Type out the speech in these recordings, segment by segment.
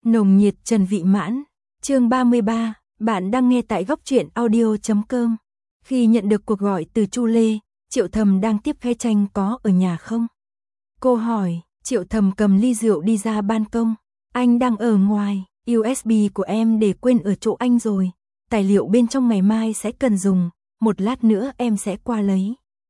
Nồng nhiệt Trần Vị Mãn, chương 33, bạn đang nghe tại góc truyện audio.com. Khi nhận được cuộc gọi từ Chu Lê, Triệu Thầm đang tiếp khe tranh có ở nhà không? Cô hỏi, Triệu Thầm cầm ly rượu đi ra ban công. Anh đang ở ngoài, USB của em để quên ở chỗ anh rồi. Tài liệu bên trong ngày mai sẽ cần dùng, một lát nữa em sẽ qua lấy.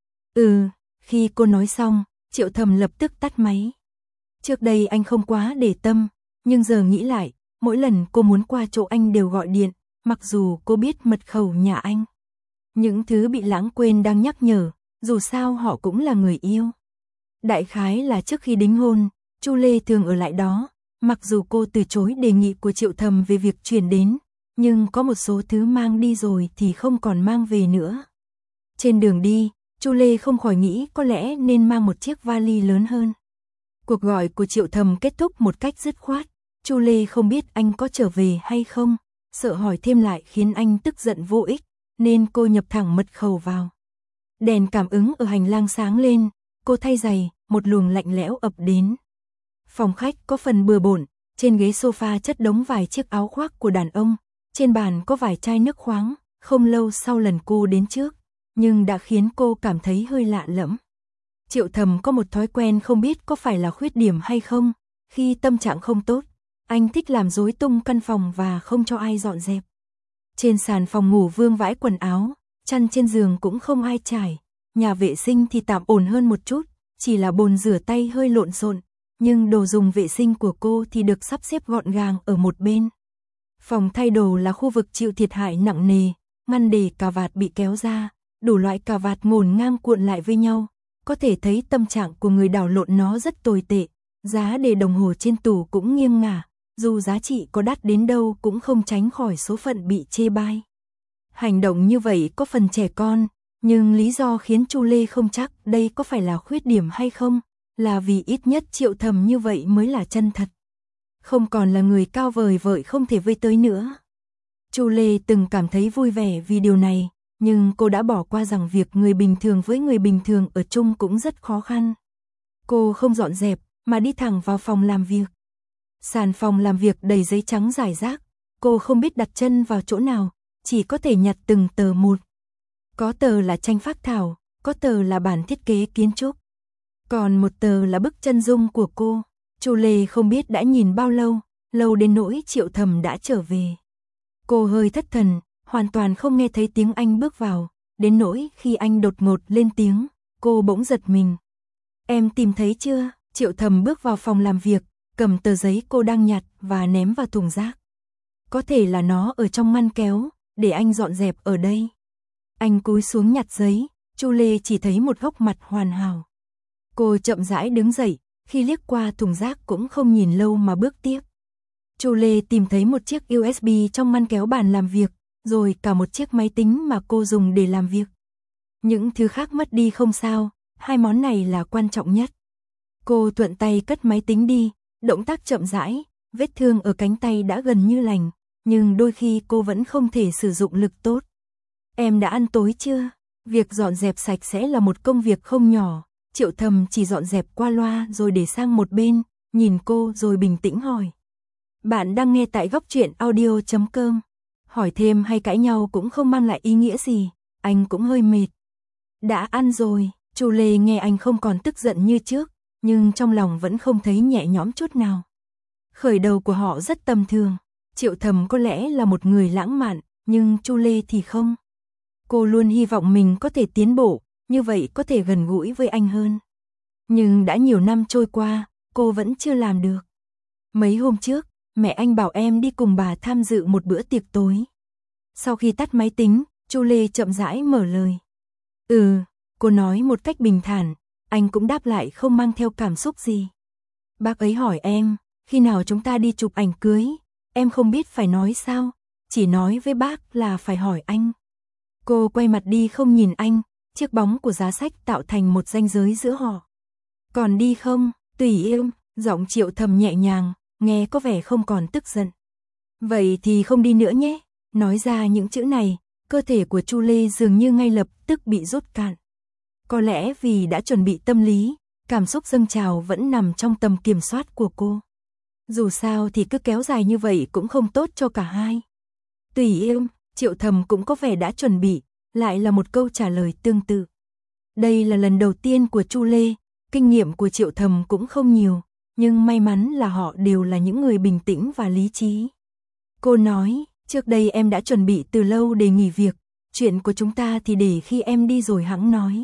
Khi cô nói xong, Triệu Thầm lập tức tắt máy. Trước đây anh không quá để tâm, nhưng giờ nghĩ lại, mỗi lần cô muốn qua chỗ anh đều gọi điện, mặc dù cô biết mật khẩu nhà anh. Những thứ bị lãng quên đang nhắc nhở, dù sao họ cũng là người yêu. Đại khái là trước khi đính hôn, Chu Lê thường ở lại đó, mặc dù cô từ chối đề nghị của Triệu Thầm về việc chuyển đến, nhưng có một số thứ mang đi rồi thì không còn mang về nữa. Trên đường đi, Chu Lê không khỏi nghĩ có lẽ nên mang một chiếc vali lớn hơn. Cuộc gọi của Triệu Thầm kết thúc một cách dứt khoát, Chu Lê không biết anh có trở về hay không, sợ hỏi thêm lại khiến anh tức giận vô ích, nên cô nhập thẳng mật khẩu vào. Đèn cảm ứng ở hành lang sáng lên, cô thay giày, một luồng lạnh lẽo ập đến. Phòng khách có phần bừa bộn, trên ghế sofa chất đống vài chiếc áo khoác của đàn ông, trên bàn có vài chai nước khoáng, không lâu sau lần cô đến trước, nhưng đã khiến cô cảm thấy hơi lạ lẫm. Triệu Thầm có một thói quen không biết có phải là khuyết điểm hay không, khi tâm trạng không tốt, anh thích làm rối tung căn phòng và không cho ai dọn dẹp. Trên sàn phòng ngủ vương vãi quần áo, chăn trên giường cũng không ai trải, nhà vệ sinh thì tạm ổn hơn một chút, chỉ là bồn rửa tay hơi lộn xộn, nhưng đồ dùng vệ sinh của cô thì được sắp xếp gọn gàng ở một bên. Phòng thay đồ là khu vực chịu thiệt hại nặng nề, ngăn để cà vạt bị kéo ra, đủ loại cà vạt ngổn ngang cuộn lại với nhau. Có thể thấy tâm trạng của người đảo lộn nó rất tồi tệ, giá để đồng hồ trên tủ cũng nghiêng ngả, dù giá trị có đắt đến đâu cũng không tránh khỏi số phận bị chê bai. Hành động như vậy có phần trẻ con, nhưng lý do khiến Chu Lê không chắc đây có phải là khuyết điểm hay không, là vì ít nhất Triệu Thầm như vậy mới là chân thật. Không còn là người cao vời vợi không thể vây tới nữa. Chu Lê từng cảm thấy vui vẻ vì điều này. Nhưng cô đã bỏ qua rằng việc người bình thường với người bình thường ở chung cũng rất khó khăn. Cô không dọn dẹp, mà đi thẳng vào phòng làm việc. Sàn phòng làm việc đầy giấy trắng rải rác, cô không biết đặt chân vào chỗ nào, chỉ có thể nhặt từng tờ một. Có tờ là tranh phác thảo, có tờ là bản thiết kế kiến trúc, còn một tờ là bức chân dung của cô. Chu Lê không biết đã nhìn bao lâu, lâu đến nỗi Triệu Thầm đã trở về. Cô hơi thất thần, hoàn toàn không nghe thấy tiếng anh bước vào, đến nỗi khi anh đột ngột lên tiếng, cô bỗng giật mình. Em tìm thấy chưa? Triệu Thầm bước vào phòng làm việc, cầm tờ giấy cô đang nhặt và ném vào thùng rác. Có thể là nó ở trong ngăn kéo, để anh dọn dẹp ở đây. Anh cúi xuống nhặt giấy, Chu Lê chỉ thấy một góc mặt hoàn hảo. Cô chậm rãi đứng dậy, khi liếc qua thùng rác cũng không nhìn lâu mà bước tiếp. Chu Lê tìm thấy một chiếc USB trong ngăn kéo bàn làm việc, rồi cả một chiếc máy tính mà cô dùng để làm việc. Những thứ khác mất đi không sao, hai món này là quan trọng nhất. Cô thuận tay cất máy tính đi, động tác chậm rãi, vết thương ở cánh tay đã gần như lành, nhưng đôi khi cô vẫn không thể sử dụng lực tốt. Em đã ăn tối chưa? Việc dọn dẹp sạch sẽ là một công việc không nhỏ, Triệu Thầm chỉ dọn dẹp qua loa rồi để sang một bên, nhìn cô rồi bình tĩnh hỏi. Bạn đang nghe tại góc truyện audio.com. Hỏi thêm hay cãi nhau cũng không mang lại ý nghĩa gì, anh cũng hơi mệt. Đã ăn rồi, Chu Lê nghe anh không còn tức giận như trước, nhưng trong lòng vẫn không thấy nhẹ nhõm chút nào. Khởi đầu của họ rất tầm thường, Triệu Thầm có lẽ là một người lãng mạn, nhưng Chu Lê thì không. Cô luôn hy vọng mình có thể tiến bộ, như vậy có thể gần gũi với anh hơn. Nhưng đã nhiều năm trôi qua, cô vẫn chưa làm được. Mấy hôm trước, mẹ anh bảo em đi cùng bà tham dự một bữa tiệc tối. Sau khi tắt máy tính, Chu Lê chậm rãi mở lời. Cô nói một cách bình thản, anh cũng đáp lại không mang theo cảm xúc gì. Bác ấy hỏi em, khi nào chúng ta đi chụp ảnh cưới, em không biết phải nói sao, chỉ nói với bác là phải hỏi anh. Cô quay mặt đi không nhìn anh, chiếc bóng của giá sách tạo thành một ranh giới giữa họ. Còn đi không, tùy em, giọng Triệu Thầm nhẹ nhàng, nghe có vẻ không còn tức giận. Vậy thì không đi nữa nhé. Nói ra những chữ này, cơ thể của Chu Lê dường như ngay lập tức bị rút cạn. Có lẽ vì đã chuẩn bị tâm lý, cảm xúc dâng trào vẫn nằm trong tầm kiểm soát của cô. Dù sao thì cứ kéo dài như vậy cũng không tốt cho cả hai. Tùy yêu, Triệu Thầm cũng có vẻ đã chuẩn bị, lại là một câu trả lời tương tự. Đây là lần đầu tiên của Chu Lê, kinh nghiệm của Triệu Thầm cũng không nhiều, nhưng may mắn là họ đều là những người bình tĩnh và lý trí. Cô nói, trước đây em đã chuẩn bị từ lâu để nghỉ việc, chuyện của chúng ta thì để khi em đi rồi hẵng nói.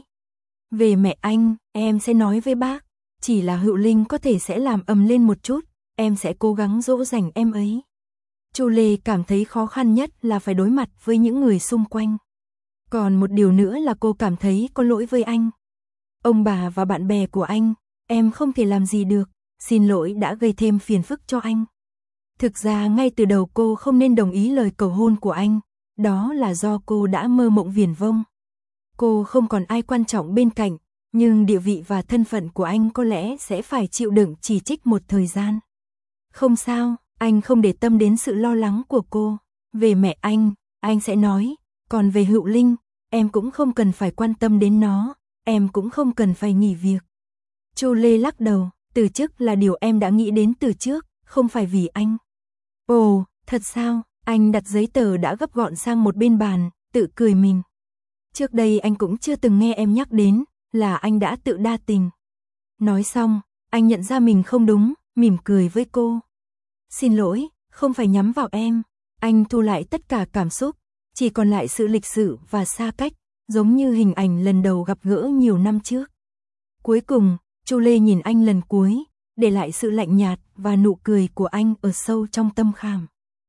Về mẹ anh, em sẽ nói với bác, chỉ là Hữu Linh có thể sẽ làm ầm lên một chút, em sẽ cố gắng dỗ dành em ấy. Chu Lê cảm thấy khó khăn nhất là phải đối mặt với những người xung quanh. Còn một điều nữa là cô cảm thấy có lỗi với anh. Ông bà và bạn bè của anh, em không thể làm gì được, xin lỗi đã gây thêm phiền phức cho anh. Thực ra ngay từ đầu cô không nên đồng ý lời cầu hôn của anh, đó là do cô đã mơ mộng viển vông. Cô không còn ai quan trọng bên cạnh, nhưng địa vị và thân phận của anh có lẽ sẽ phải chịu đựng chỉ trích một thời gian. Không sao, anh không để tâm đến sự lo lắng của cô. Về mẹ anh sẽ nói, còn về Hữu Linh, em cũng không cần phải quan tâm đến nó, em cũng không cần phải nghỉ việc. Chu Lê lắc đầu, từ chức là điều em đã nghĩ đến từ trước, không phải vì anh. Ồ, thật sao? Anh đặt giấy tờ đã gấp gọn sang một bên bàn, tự cười mình. Trước đây anh cũng chưa từng nghe em nhắc đến, là anh đã tự đa tình. Nói xong, anh nhận ra mình không đúng, mỉm cười với cô. Xin lỗi, không phải nhắm vào em. Anh thu lại tất cả cảm xúc, chỉ còn lại sự lịch sự và xa cách, giống như hình ảnh lần đầu gặp gỡ nhiều năm trước. Cuối cùng, Chu Lê nhìn anh lần cuối, để lại sự lạnh nhạt và nụ cười của anh ở sâu trong tâm khảm.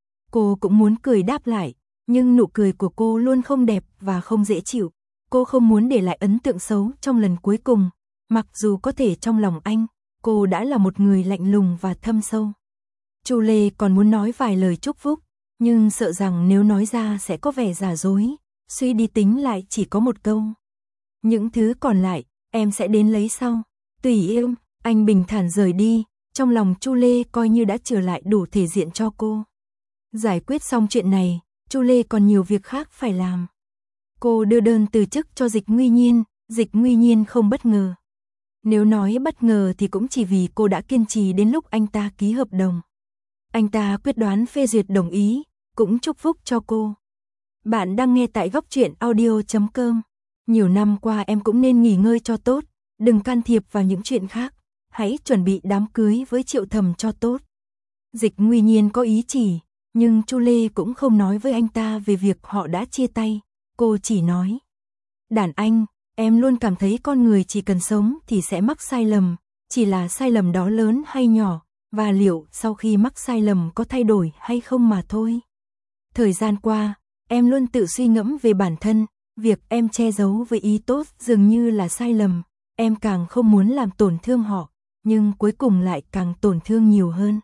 Cô cũng muốn cười đáp lại, nhưng nụ cười của cô luôn không đẹp và không dễ chịu. Cô không muốn để lại ấn tượng xấu trong lần cuối cùng, mặc dù có thể trong lòng anh, cô đã là một người lạnh lùng và thâm sâu. Chu Lê còn muốn nói vài lời chúc phúc, nhưng sợ rằng nếu nói ra sẽ có vẻ giả dối, suy đi tính lại chỉ có một câu. Những thứ còn lại, em sẽ đến lấy sau. Tùy yêu, anh bình thản rời đi, trong lòng Chu Lê coi như đã trở lại đủ thể diện cho cô. Giải quyết xong chuyện này, Chu Lê còn nhiều việc khác phải làm. Cô đưa đơn từ chức cho Dịch Nguy Nhiên không bất ngờ. Nếu nói bất ngờ thì cũng chỉ vì cô đã kiên trì đến lúc anh ta ký hợp đồng. Anh ta quyết đoán phê duyệt đồng ý, cũng chúc phúc cho cô. Bạn đang nghe tại Góc Truyện Audio.com. Nhiều năm qua em cũng nên nghỉ ngơi cho tốt, đừng can thiệp vào những chuyện khác. Hãy chuẩn bị đám cưới với Triệu Thầm cho tốt. Dịch Nguy Nhiên có ý chỉ, nhưng Chu Lê cũng không nói với anh ta về việc họ đã chia tay. Cô chỉ nói, đàn anh, em luôn cảm thấy con người chỉ cần sống thì sẽ mắc sai lầm, chỉ là sai lầm đó lớn hay nhỏ, và liệu sau khi mắc sai lầm có thay đổi hay không mà thôi. Thời gian qua, em luôn tự suy ngẫm về bản thân, việc em che giấu với ý tốt dường như là sai lầm, em càng không muốn làm tổn thương họ, nhưng cuối cùng lại càng tổn thương nhiều hơn.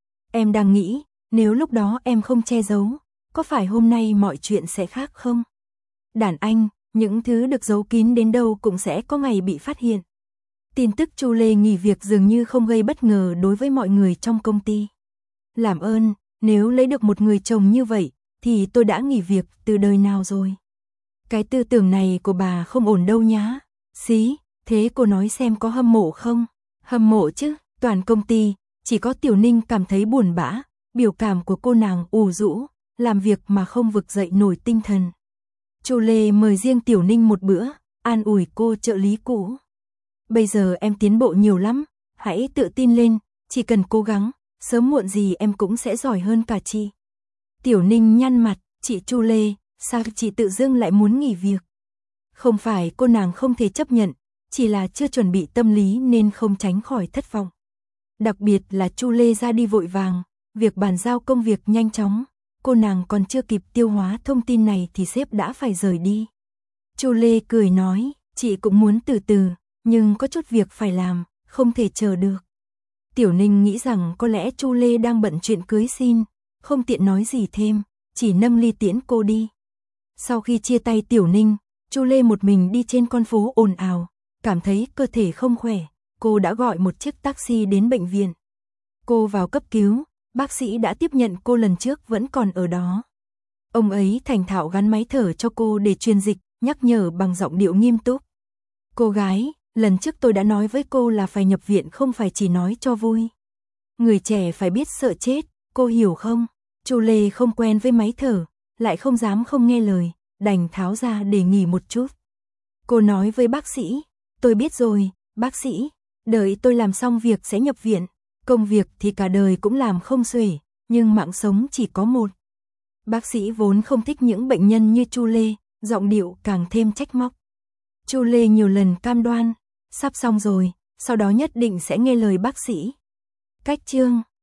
Em đang nghĩ, nếu lúc đó em không che giấu, có phải hôm nay mọi chuyện sẽ khác không? Đàn anh, những thứ được giấu kín đến đâu cũng sẽ có ngày bị phát hiện. Tin tức Chu Lê nghỉ việc dường như không gây bất ngờ đối với mọi người trong công ty. Làm ơn, nếu lấy được một người chồng như vậy, thì tôi đã nghỉ việc từ đời nào rồi. Cái tư tưởng này của bà không ổn đâu nhá. Xí, thế cô nói xem có hâm mộ không? Hâm mộ chứ, toàn công ty, chỉ có Tiểu Ninh cảm thấy buồn bã, biểu cảm của cô nàng ủ rũ, làm việc mà không vực dậy nổi tinh thần. Chu Lê mời riêng Tiểu Ninh một bữa, an ủi cô trợ lý cũ. Bây giờ em tiến bộ nhiều lắm, hãy tự tin lên, chỉ cần cố gắng, sớm muộn gì em cũng sẽ giỏi hơn cả chị. Tiểu Ninh nhăn mặt, chị Chu Lê, sao chị tự dưng lại muốn nghỉ việc? Không phải cô nàng không thể chấp nhận, chỉ là chưa chuẩn bị tâm lý nên không tránh khỏi thất vọng. Đặc biệt là Chu Lê ra đi vội vàng, việc bàn giao công việc nhanh chóng, cô nàng còn chưa kịp tiêu hóa thông tin này thì sếp đã phải rời đi. Chu Lê cười nói, chị cũng muốn từ từ, nhưng có chút việc phải làm, không thể chờ được. Tiểu Ninh nghĩ rằng có lẽ Chu Lê đang bận chuyện cưới xin, không tiện nói gì thêm, chỉ nâng ly tiễn cô đi. Sau khi chia tay Tiểu Ninh, Chu Lê một mình đi trên con phố ồn ào, cảm thấy cơ thể không khỏe, cô đã gọi một chiếc taxi đến bệnh viện. Cô vào cấp cứu, bác sĩ đã tiếp nhận cô lần trước vẫn còn ở đó. Ông ấy thành thạo gắn máy thở cho cô để truyền dịch, nhắc nhở bằng giọng điệu nghiêm túc. Cô gái, lần trước tôi đã nói với cô là phải nhập viện không phải chỉ nói cho vui. Người trẻ phải biết sợ chết, cô hiểu không? Chu Lê không quen với máy thở, lại không dám không nghe lời, đành tháo ra để nghỉ một chút. Cô nói với bác sĩ, tôi biết rồi, bác sĩ, đợi tôi làm xong việc sẽ nhập viện. Công việc thì cả đời cũng làm không xuể, nhưng mạng sống chỉ có một. Bác sĩ vốn không thích những bệnh nhân như Chu Lê, giọng điệu càng thêm trách móc. Chu Lê nhiều lần cam đoan, sắp xong rồi, sau đó nhất định sẽ nghe lời bác sĩ. Cách chương